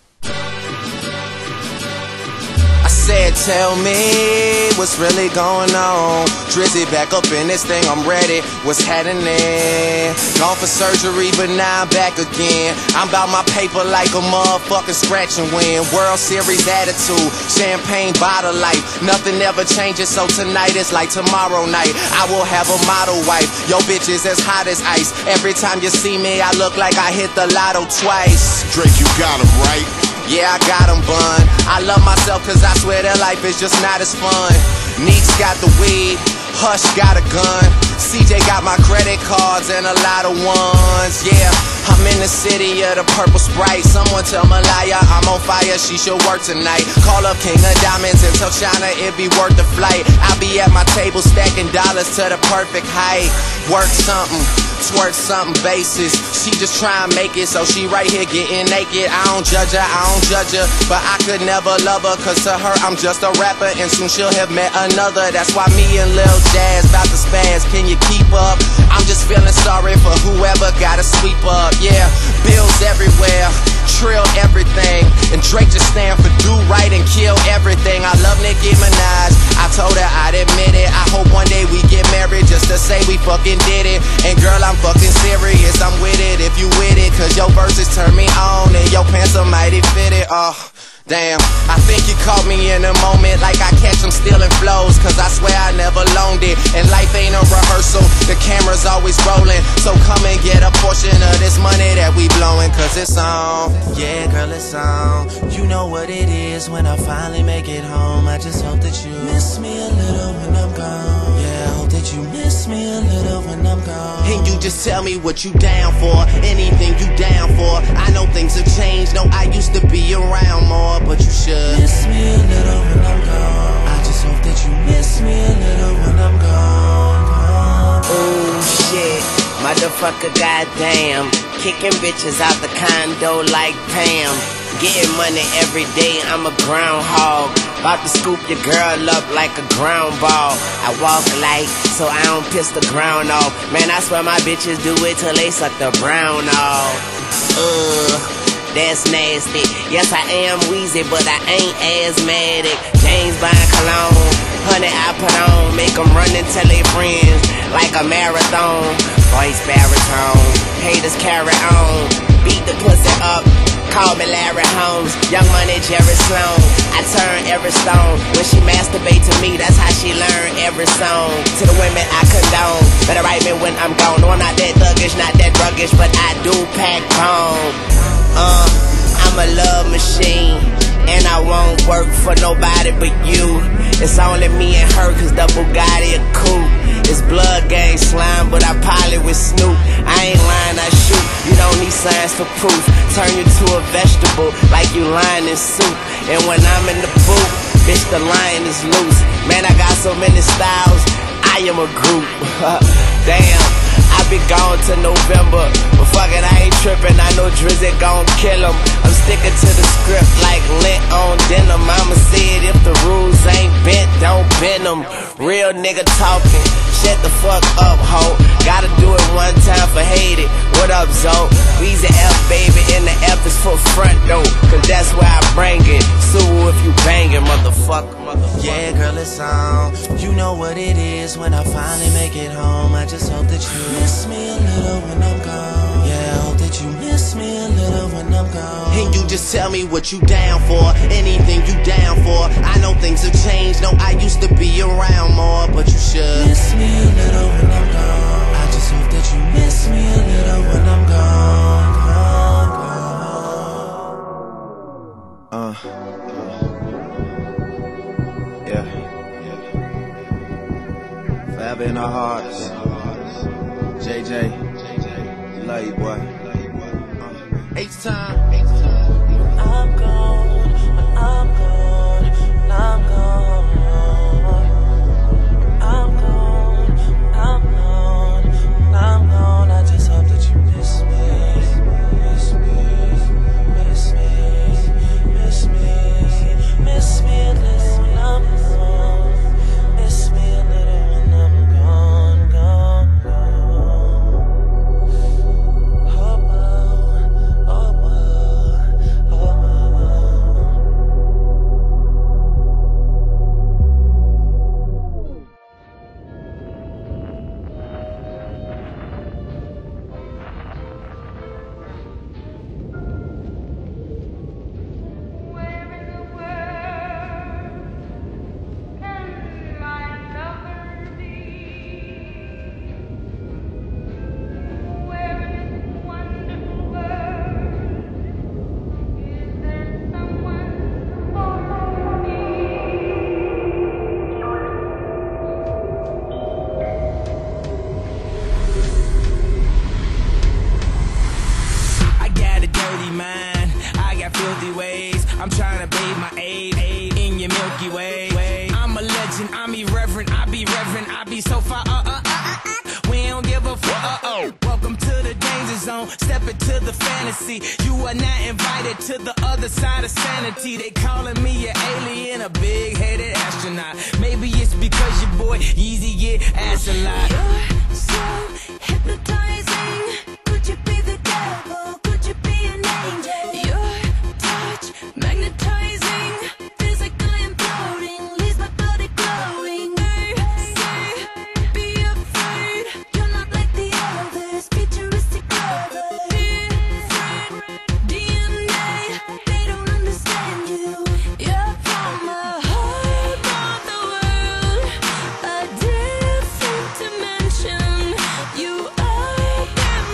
I said, tell me what's really going on. Drizzy back up in this thing, I'm ready. What's happening? Gone for surgery, but now I'm back again. I'm about my paper like a motherfucking scratch and win. World Series attitude, champagne bottle life. Nothing ever changes, so tonight is like tomorrow night. I will have a model wife. Yo, bitch is as hot as ice. Every time you see me, I look like I hit the lotto twice. Drake, you got him right. Yeah, I got him, bun. I love myself cause I swear that life is just not as fun. Neeks got the weed, Hush got a gun. CJ got my credit cards and a lot of ones. Yeah, I'm in the city of the purple Sprite. Someone tell Malaya I'm on fire, she should work tonight. Call up King of Diamonds and tell China it be worth the flight. I'll be at my table stacking dollars to the perfect height. Work something, twerk something basis. She just try and make it, so she right here getting naked. I don't judge her, but I could never love her, cause to her I'm just a rapper, and soon she'll have met another. That's why me and Lil Jazz bout to spaz. Can you keep up? I'm just feeling sorry for whoever gotta sweep up. Yeah, bills everywhere, trill everything, and Drake just stand for do right and kill everything. I love Nicki Minaj, I told her I'd admit it. I hope one day we get married just to say we fucking did it. And girl, I'm fucking serious, I'm with it if you with it, cause your verses turn me on and your pants are mighty fitted. Oh, damn, I think you caught me in a moment like I catch them stealing flows, cause I swear I never loaned it, and life ain't a rehearsal, the camera's always rolling. So come and get a portion of this money that we blowing, cause it's on. Yeah, girl, it's on. You know what it is when I finally make it home. I just hope that you miss me a little when I'm gone. Yeah, I hope that you miss me a little when I'm gone. And you just tell me what you down for, anything you down for. I know things have changed, no, I used to be around more, but you should miss me a little when I'm gone. I just hope that you miss me a little when I'm gone. motherfucker, goddamn. Kicking bitches out the condo like Pam. Getting money every day, I'm a groundhog. About to scoop your girl up like a ground ball. I walk light so I don't piss the ground off. Man, I swear my bitches do it till they suck the brown off. That's nasty. Yes, I am wheezy, but I ain't asthmatic. James Bond cologne, honey I put on. Make them run and tell their friends like a marathon. Voice baritone, haters carry on. Beat the pussy up, call me Larry Holmes. Young Money, Jerry Sloan. I turn every stone. When she masturbate to me, that's how she learn every song. To the women I condone, better write me when I'm gone. No, I'm not that thuggish, not that ruggish, but I do pack bone. I'm a love machine, and I won't work for nobody but you. It's only me and her, cause the Bugatti a coupe. It's blood gang slime, but I pilot with Snoop. I ain't lying, I shoot. You don't need science for proof. Turn you to a vegetable, like you lying in soup. And when I'm in the booth, bitch, the lion is loose. Man, I got so many styles, I am a group. Damn, I be gone to November, but fuck it, I ain't trippin'. I know Drizzy gon' kill him. I'm sticking to the script like lint on denim. Mama said if the rules ain't bent, don't bend them. Real nigga talking, shut the fuck up, ho. Gotta do it one time for hate it. What up, Zoe? Weezy F, baby, and the F is for front though, cause that's where I bring it. Sue if you bangin', motherfucker. Yeah, girl, it's on. You know what it is when I finally make it home. I just hope that you miss me a little when I'm gone. Yeah, I hope that you miss me a little when I'm gone. And you just tell me what you down for, anything you down for. I know things have changed, no, I used to be around more, but you should miss me a little when I'm gone. I just hope that you miss me a little when I'm gone. Forever in our hearts. JJ, love you, boy. H-time. I'm gone, I'm gone, I'm gone. I'm gone, I'm gone, I'm gone. I just hope that you miss me, miss me, miss me, miss me, miss me a little when I'm gone. Miss me a little when I'm gone, gone, gone. Oh, oh, oh, oh, oh. I'm trying to bathe my aid in your Milky Way. I'm a legend, I'm irreverent, I be reverent, I be so far, we don't give a fuck, Welcome to the danger zone, step into the fantasy. You are not invited to the other side of sanity. They calling me an alien, a big-headed astronaut. Maybe it's because your boy Yeezy get ass a lot. You're so hypnotizing. Could you be the devil? Could you be an angel? Your touch magnetizing, physically imploding, leaves my body glowing. They say, be afraid, you're not like the others. Futuristic lovers, different DNA, they don't understand you. You're from a whole other world, a different dimension. You open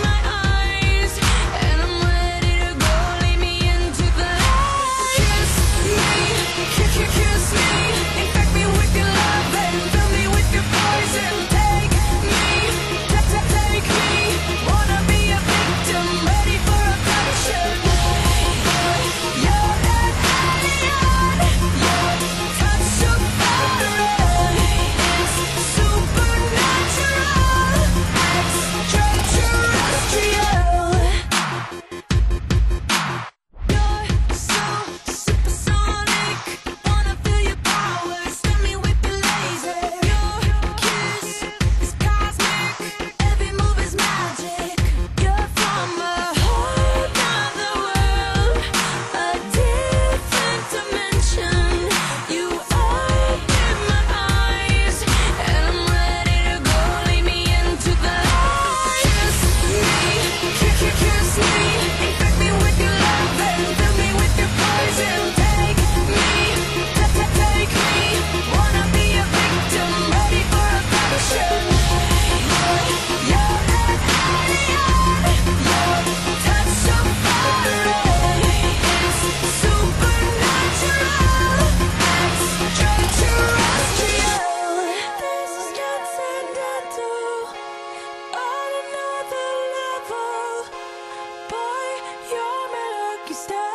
you stay.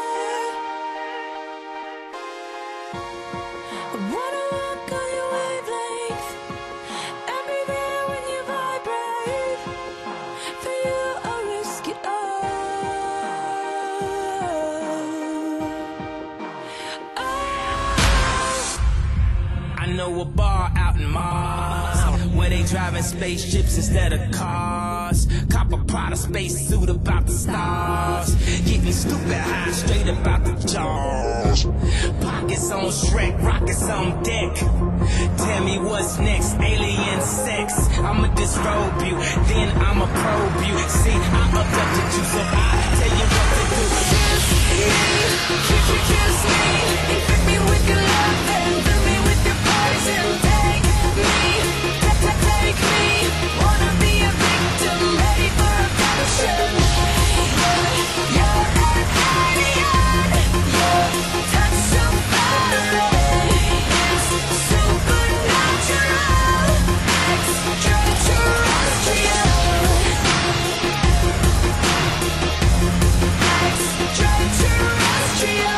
I wanna walk on your wavelength and be there when you vibrate. For you I'll risk it all. I know a bar out in Mars where they driving spaceships instead of cars. Cop a Prada space suit about the stars. Getting stupid high straight about the jaws. Pockets on Shrek, rockets on deck. Tell me what's next, alien sex. I'ma disrobe you, then I'ma probe you. See, I abducted you, so I tell you what to do. Kiss me, kiss me. Infect me with your love, then fill me with your poison. Take me, wanna be a victim, ready for a passion. You're an alien, your touch so fiery, it's supernatural, extraterrestrial, extraterrestrial.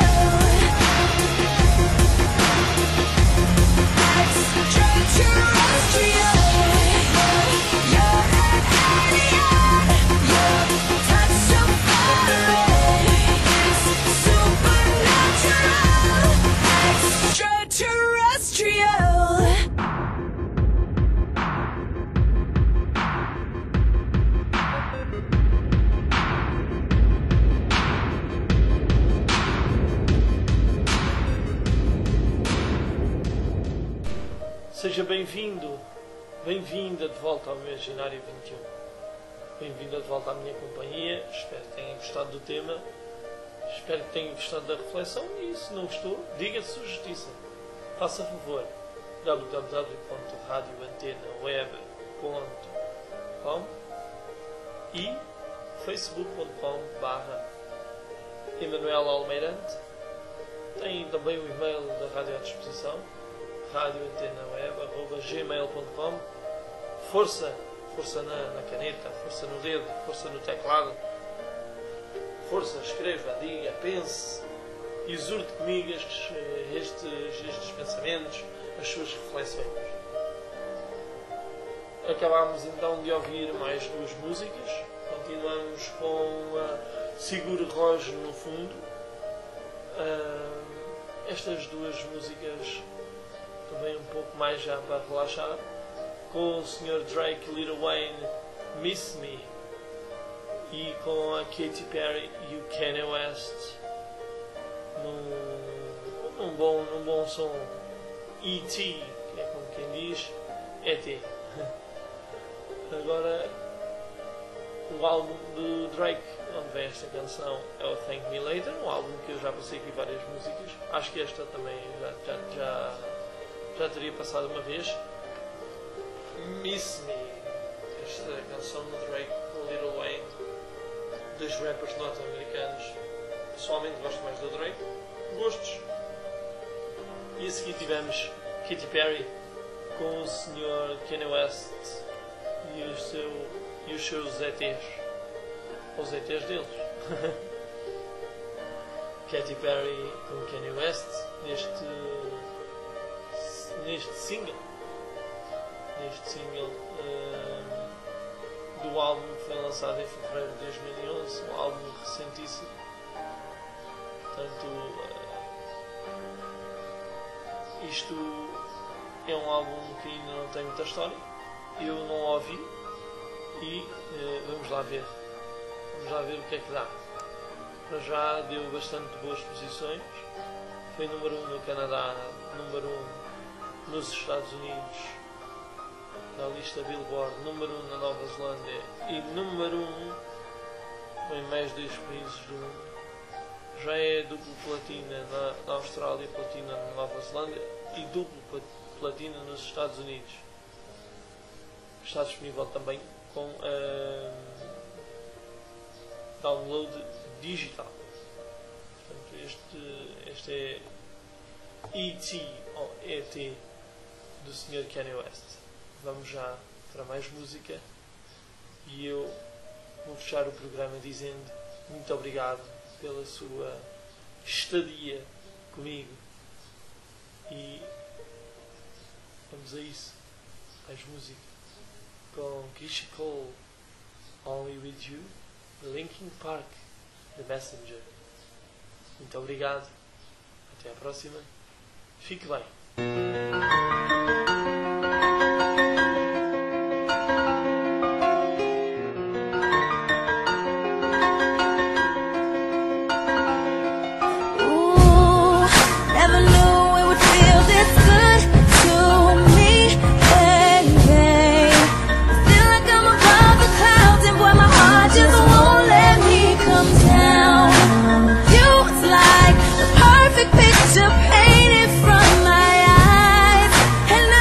Seja bem-vindo, bem-vinda de volta ao Imaginário 21. Bem-vinda de volta à minha companhia. Espero que tenham gostado do tema. Espero que tenham gostado da reflexão. E se não gostou, diga a sua justiça. Faça favor. www.radioantenaweb.com e facebook.com/Emanuel Almeirante. Tem também o e-mail da rádio à disposição, radioantenaweb@gmail.com. Força na caneta, força no dedo, força no teclado. Força, escreva, diga, pense, exurte comigo estes pensamentos, as suas reflexões. Acabámos então de ouvir mais duas músicas. Continuamos com Sigur Rós no fundo. Estas duas músicas também um pouco mais já para relaxar, com o Sr. Drake e Lil Wayne, Miss Me, e com a Katy Perry e o Kanye West num bom som, E.T., que é como quem diz, E.T. Agora, o álbum do Drake, onde vem esta canção, é o Thank Me Later, um álbum que eu já passei aqui várias músicas. Acho que esta também já teria passado uma vez. Miss Me, esta canção do Drake com o Lil Wayne, dois rappers norte-americanos. Pessoalmente gosto mais do Drake, gostos. E a seguir tivemos Katy Perry com o Sr. Kanye West e os seus ETs, os ETs deles. Katy Perry com Kanye West neste single do álbum que foi lançado em fevereiro de 2011, um álbum recentíssimo. Portanto, isto é um álbum que ainda não tem muita história, eu não ouvi, e vamos lá ver o que é que dá. Para já deu bastante boas posições, foi número 1 no Canadá, número 1 nos Estados Unidos, na lista Billboard, número 1 na Nova Zelândia e número 1 em mais 2 países do mundo. Já é duplo platina na Austrália, platina na Nova Zelândia e duplo platina nos Estados Unidos. Está disponível também com download digital. Portanto, este é E.T. ou E.T. do Sr. Kanye West. Vamos já para mais música e eu vou fechar o programa dizendo muito obrigado pela sua estadia comigo. E vamos a isso, mais música, com Keisha Cole, Only With You, Linkin Park, The Messenger. Muito obrigado, até à próxima, fique bem. Picture painted from my eyes, and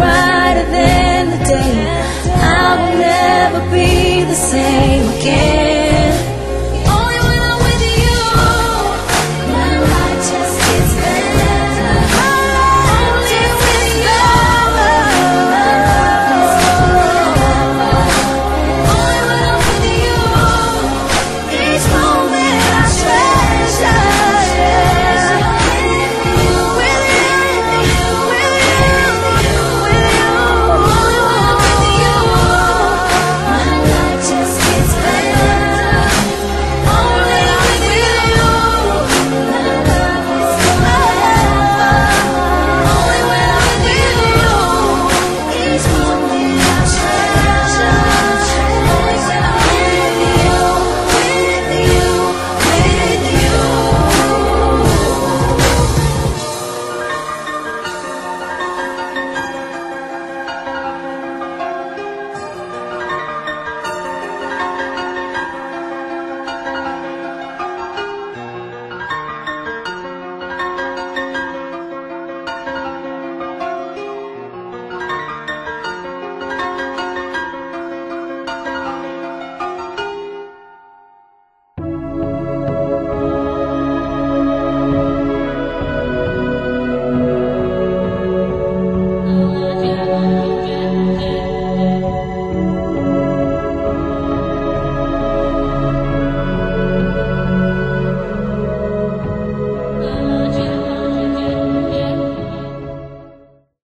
same again.